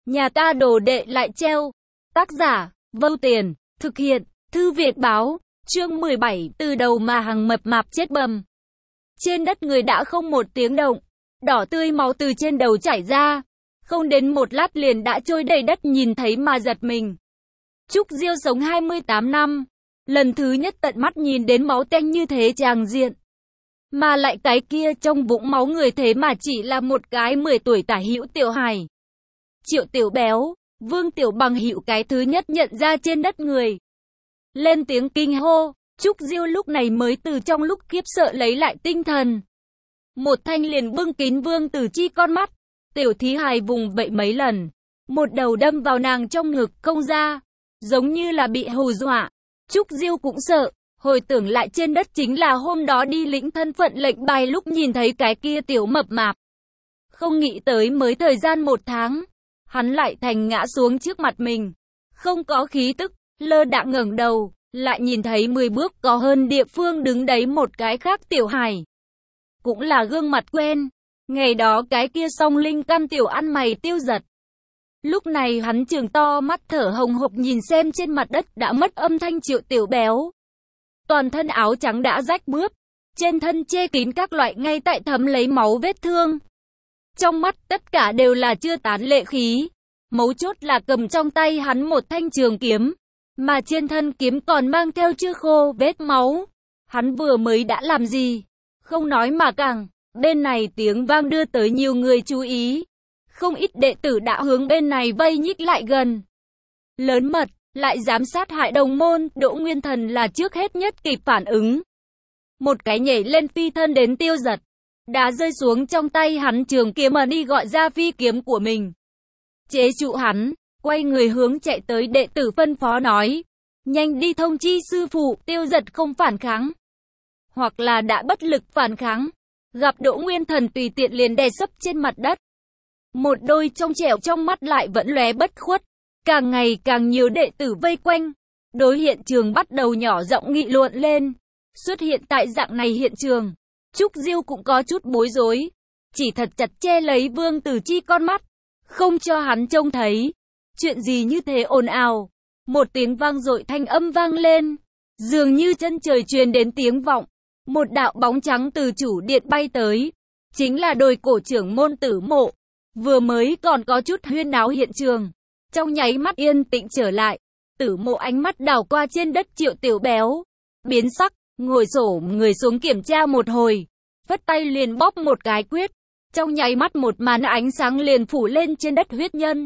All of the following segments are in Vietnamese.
Nhà ta đồ đệ lại treo. Tác giả, Vâu Tiền, thực hiện, Thư Viện Báo, chương 17, từ đầu mà hàng mập mạp chết bầm. Trên đất người đã không một tiếng động, đỏ tươi máu từ trên đầu chảy ra, không đến một lát liền đã trôi đầy đất, nhìn thấy mà giật mình. Trúc Diêu sống 28 năm, lần thứ nhất tận mắt nhìn đến máu tanh như thế tràng diện. Mà lại cái kia trong vũng máu người thế mà chỉ là một cái 10 tuổi tả hữu tiểu hài. Triệu Tiểu Béo, Vương Tiểu Bằng hữu cái thứ nhất nhận ra trên đất người. Lên tiếng kinh hô, Trúc Diêu lúc này mới từ trong lúc khiếp sợ lấy lại tinh thần. Một thanh liền bưng kín Vương Tử Chi con mắt, tiểu thí hài vùng vẫy mấy lần, một đầu đâm vào nàng trong ngực không ra, giống như là bị hù dọa. Trúc Diêu cũng sợ, hồi tưởng lại trên đất chính là hôm đó đi lĩnh thân phận lệnh bài lúc nhìn thấy cái kia tiểu mập mạp. Không nghĩ tới mới thời gian 1 tháng, hắn lại thành ngã xuống trước mặt mình, không có khí tức, lơ đãng ngẩng đầu, lại nhìn thấy 10 bước có hơn địa phương đứng đấy một cái khác tiểu hài. Cũng là gương mặt quen, ngày đó cái kia song linh căn tiểu ăn mày Tiêu Giật. Lúc này hắn trừng to mắt thở hồng hộc nhìn xem trên mặt đất đã mất âm thanh Triệu Tiểu Béo. Toàn thân áo trắng đã rách bướp, trên thân che kín các loại ngay tại thấm lấy máu vết thương. Trong mắt tất cả đều là chưa tán lệ khí, mấu chốt là cầm trong tay hắn một thanh trường kiếm, mà trên thân kiếm còn mang theo chưa khô vết máu. Hắn vừa mới đã làm gì? Không nói mà càng, bên này tiếng vang đưa tới nhiều người chú ý. Không ít đệ tử đã hướng bên này vây nhích lại gần. Lớn mật, lại dám sát hại đồng môn, Đỗ Nguyên Thần là trước hết nhất kịp phản ứng. Một cái nhảy lên phi thân đến Tiêu Giật, đã rơi xuống trong tay hắn trường kiếm mà đi gọi ra phi kiếm của mình. Chế trụ hắn, quay người hướng chạy tới đệ tử phân phó nói, nhanh đi thông chi sư phụ. Tiêu Giật không phản kháng, hoặc là đã bất lực phản kháng, gặp Đỗ Nguyên Thần tùy tiện liền đè sấp trên mặt đất. Một đôi trong trẻo trong mắt lại vẫn lóe bất khuất, càng ngày càng nhiều đệ tử vây quanh, đối hiện trường bắt đầu nhỏ giọng nghị luận lên. Xuất hiện tại dạng này hiện trường, Trúc Diêu cũng có chút bối rối, chỉ thật chặt che lấy Vương Tử Chi con mắt, không cho hắn trông thấy. Chuyện gì như thế ồn ào? Một tiếng vang dội thanh âm vang lên, dường như chân trời truyền đến tiếng vọng. Một đạo bóng trắng từ chủ điện bay tới, chính là Đồi Cổ trưởng môn Tử Mộ. Vừa mới còn có chút huyên náo hiện trường, trong nháy mắt yên tĩnh trở lại. Tử Mộ ánh mắt đảo qua trên đất Triệu Tiểu Béo, biến sắc, ngồi xổm người xuống kiểm tra một hồi, phất tay liền bóp một cái quyết. Trong nháy mắt một màn ánh sáng liền phủ lên trên đất huyết nhân.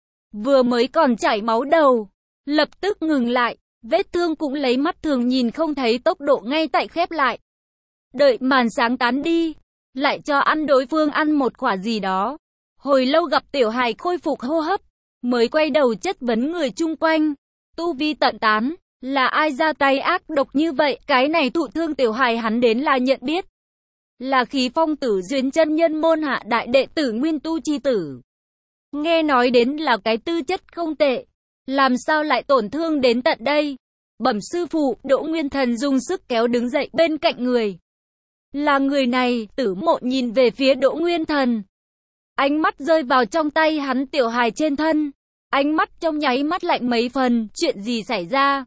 Vừa mới còn chảy máu đầu, lập tức ngừng lại, vết thương cũng lấy mắt thường nhìn không thấy tốc độ ngay tại khép lại. Đợi màn sáng tán đi, lại cho ăn đối phương ăn một quả gì đó. Hồi lâu gặp tiểu hài khôi phục hô hấp, mới quay đầu chất vấn người chung quanh. Tu vi tận tán, là ai ra tay ác độc như vậy? Cái này thụ thương tiểu hài hắn đến là nhận biết. Là Khí Phong Tử Duyên chân nhân môn hạ đại đệ tử Nguyên Tu chi tử. Nghe nói đến là cái tư chất không tệ, làm sao lại tổn thương đến tận đây? Bẩm sư phụ. Đỗ Nguyên Thần dùng sức kéo đứng dậy bên cạnh người. Là người này. Tử Mộ nhìn về phía Đỗ Nguyên Thần, ánh mắt rơi vào trong tay hắn tiểu hài trên thân, ánh mắt trong nháy mắt lạnh mấy phần. Chuyện gì xảy ra?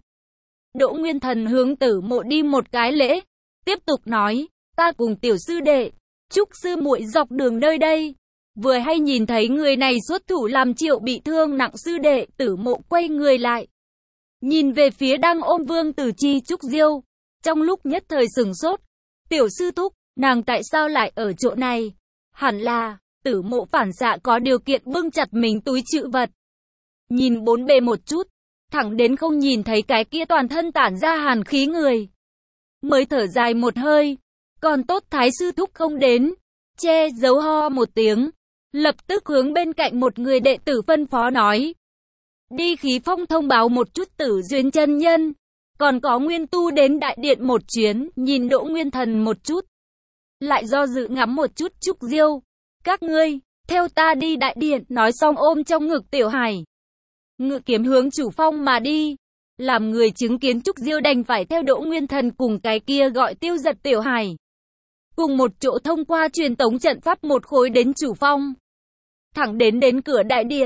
Đỗ Nguyên Thần hướng Tử Mộ đi một cái lễ, tiếp tục nói, ta cùng tiểu sư đệ, Trúc sư muội dọc đường nơi đây, vừa hay nhìn thấy người này xuất thủ làm Triệu bị thương nặng sư đệ. Tử Mộ quay người lại, nhìn về phía đang ôm Vương Tử Chi Trúc Diêu, trong lúc nhất thời sửng sốt. Tiểu sư thúc, nàng tại sao lại ở chỗ này? Hẳn là, Tử Mộ phản xạ có điều kiện bưng chặt mình túi trữ vật, nhìn bốn bề một chút, thẳng đến không nhìn thấy cái kia toàn thân tản ra hàn khí người, mới thở dài một hơi. Còn tốt Thái sư thúc không đến. Che giấu ho một tiếng, lập tức hướng bên cạnh một người đệ tử phân phó nói, đi Khí Phong thông báo một chút Tử Duyên chân nhân, còn có Nguyên Tu đến đại điện một chuyến. Nhìn Đỗ Nguyên Thần một chút, lại do dự ngắm một chút Trúc Diêu, các ngươi theo ta đi đại điện. Nói xong ôm trong ngực tiểu hài, ngự kiếm hướng chủ phong mà đi. Làm người chứng kiến, Trúc Diêu đành phải theo Đỗ Nguyên Thần cùng cái kia gọi Tiêu Giật tiểu hài, cùng một chỗ thông qua truyền tống trận pháp một khối đến chủ phong, thẳng đến cửa đại điện.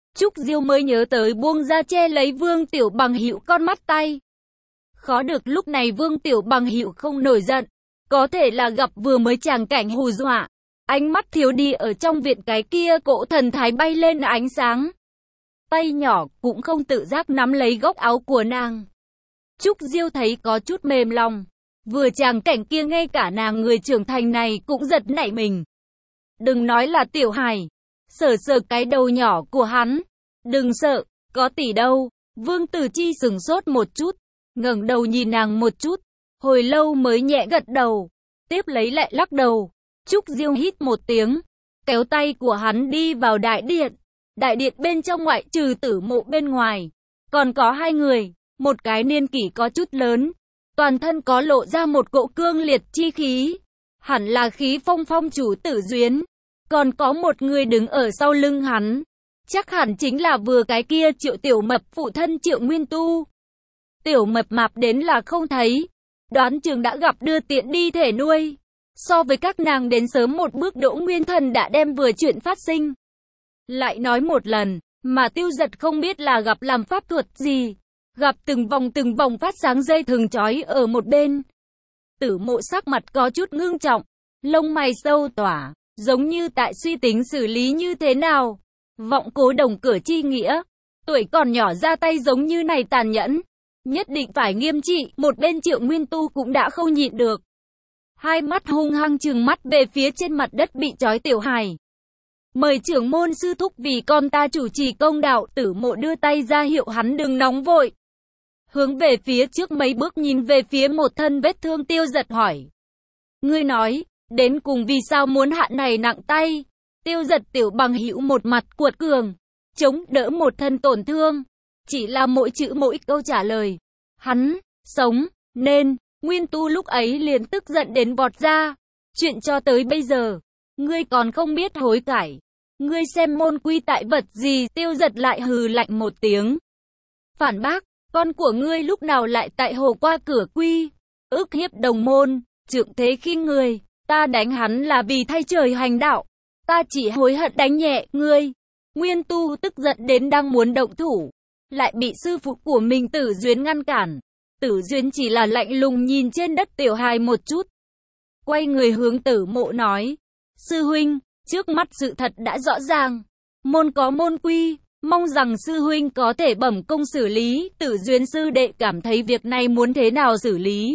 Trúc Diêu mới nhớ tới buông ra che lấy Vương Tiểu Bằng Hữu con mắt tay. Khó được lúc này Vương Tiểu Bằng Hữu không nổi giận, có thể là gặp vừa mới tràng cảnh hù dọa. Ánh mắt thiếu đi ở trong viện cái kia cỗ thần thái bay lên ánh sáng. Tay nhỏ cũng không tự giác nắm lấy góc áo của nàng. Trúc Diêu thấy có chút mềm lòng. Vừa tràng cảnh kia ngay cả nàng người trưởng thành này cũng giật nảy mình. Đừng nói là tiểu hài. Sờ sờ cái đầu nhỏ của hắn. Đừng sợ, có tỷ đâu. Vương Tử Chi sừng sốt một chút. Ngẩng đầu nhìn nàng một chút. Hồi lâu mới nhẹ gật đầu. Tiếp lấy lại lắc đầu. Trúc Diêu hít một tiếng. Kéo tay của hắn đi vào đại điện. Đại điện bên trong ngoại trừ Tử Mộ bên ngoài. Còn có hai người. Một cái niên kỷ có chút lớn. Toàn thân có lộ ra một cỗ cương liệt chi khí. Hẳn là khí phong phong chủ Tử Duyến. Còn có một người đứng ở sau lưng hắn. Chắc hẳn chính là vừa cái kia Triệu Tiểu Mập phụ thân Triệu Nguyên Tu. Tiểu Mập mạp đến là không thấy. Đoán chừng đã gặp đưa tiện đi thể nuôi. So với các nàng đến sớm một bước Đỗ Nguyên Thần đã đem vừa chuyện phát sinh. Lại nói một lần, mà Tiêu Giật không biết là gặp làm pháp thuật gì. Gặp từng vòng phát sáng dây thừng trói ở một bên. Tử Mộ sắc mặt có chút ngưng trọng, lông mày sâu tỏa, giống như tại suy tính xử lý như thế nào. Vọng Cố Đồng cửa chi nghĩa, tuổi còn nhỏ ra tay giống như này tàn nhẫn, nhất định phải nghiêm trị. Một bên Triệu Nguyên Tu cũng đã không nhịn được. Hai mắt hung hăng trừng mắt về phía trên mặt đất bị trói tiểu hài. Mời trưởng môn sư thúc vì con ta chủ trì công đạo. Tử Mộ đưa tay ra hiệu hắn đừng nóng vội. Hướng về phía trước mấy bước nhìn về phía một thân vết thương Tiêu Giật hỏi. Ngươi nói, đến cùng vì sao muốn hạ này nặng tay? Tiêu Giật Tiểu Bằng Hữu một mặt cuột cường, chống đỡ một thân tổn thương. Chỉ là mỗi chữ mỗi câu trả lời. Hắn, sống, nên, Nguyên Tu lúc ấy liền tức giận đến vọt ra. Chuyện cho tới bây giờ, ngươi còn không biết hối cải. Ngươi xem môn quy tại vật gì? Tiêu Giật lại hừ lạnh một tiếng. Phản bác, con của ngươi lúc nào lại tại hồ qua cửa quy? Ức hiếp đồng môn, trượng thế khinh người. Ta đánh hắn là vì thay trời hành đạo. Ta chỉ hối hận đánh nhẹ ngươi. Nguyên Tu tức giận đến đang muốn động thủ, lại bị sư phụ của mình Tử Duyến ngăn cản. Tử Duyến chỉ là lạnh lùng nhìn trên đất tiểu hài một chút. Quay người hướng Tử Mộ nói. Sư huynh, trước mắt sự thật đã rõ ràng. Môn có môn quy, mong rằng sư huynh có thể bẩm công xử lý. Tử Duyến sư đệ cảm thấy việc này muốn thế nào xử lý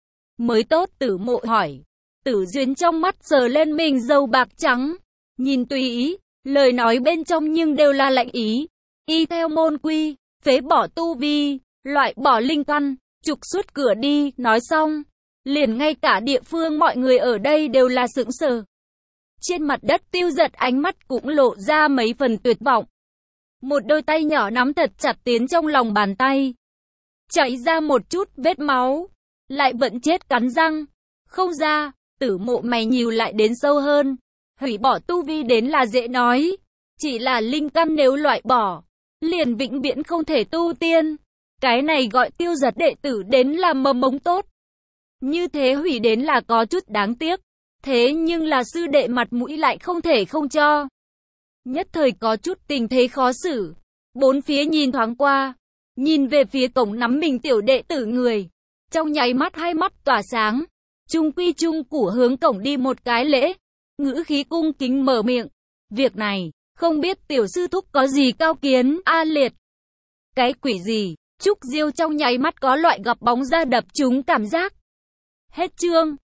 mới tốt? Tử Mộ hỏi. Tử Duyến trong mắt sờ lên mình râu bạc trắng, nhìn tùy ý, lời nói bên trong nhưng đều là lạnh ý. Y theo môn quy, phế bỏ tu vi, loại bỏ linh căn, trục xuất cửa đi. Nói xong, liền ngay cả địa phương mọi người ở đây đều là sững sờ. Trên mặt đất Tiêu Giật ánh mắt cũng lộ ra mấy phần tuyệt vọng. Một đôi tay nhỏ nắm thật chặt tiến trong lòng bàn tay, chảy ra một chút vết máu, lại vẫn chết cắn răng không ra. Tử Mộ mày nhíu lại đến sâu hơn. Hủy bỏ tu vi đến là dễ nói, chỉ là linh căn nếu loại bỏ, liền vĩnh viễn không thể tu tiên. Cái này gọi Tiêu Giật đệ tử đến là mầm mống tốt. Như thế hủy đến là có chút đáng tiếc. Thế nhưng là sư đệ mặt mũi lại không thể không cho. Nhất thời có chút tình thế khó xử. Bốn phía nhìn thoáng qua, nhìn về phía cổng nắm mình tiểu đệ tử người. Trong nháy mắt hai mắt tỏa sáng. Trung quy trung củ hướng cổng đi một cái lễ. Ngữ khí cung kính mở miệng. Việc này, không biết tiểu sư thúc có gì cao kiến? A liệt. Cái quỷ gì? Trúc Diêu trong nháy mắt có loại gặp bóng ra đập trúng cảm giác. Hết chương.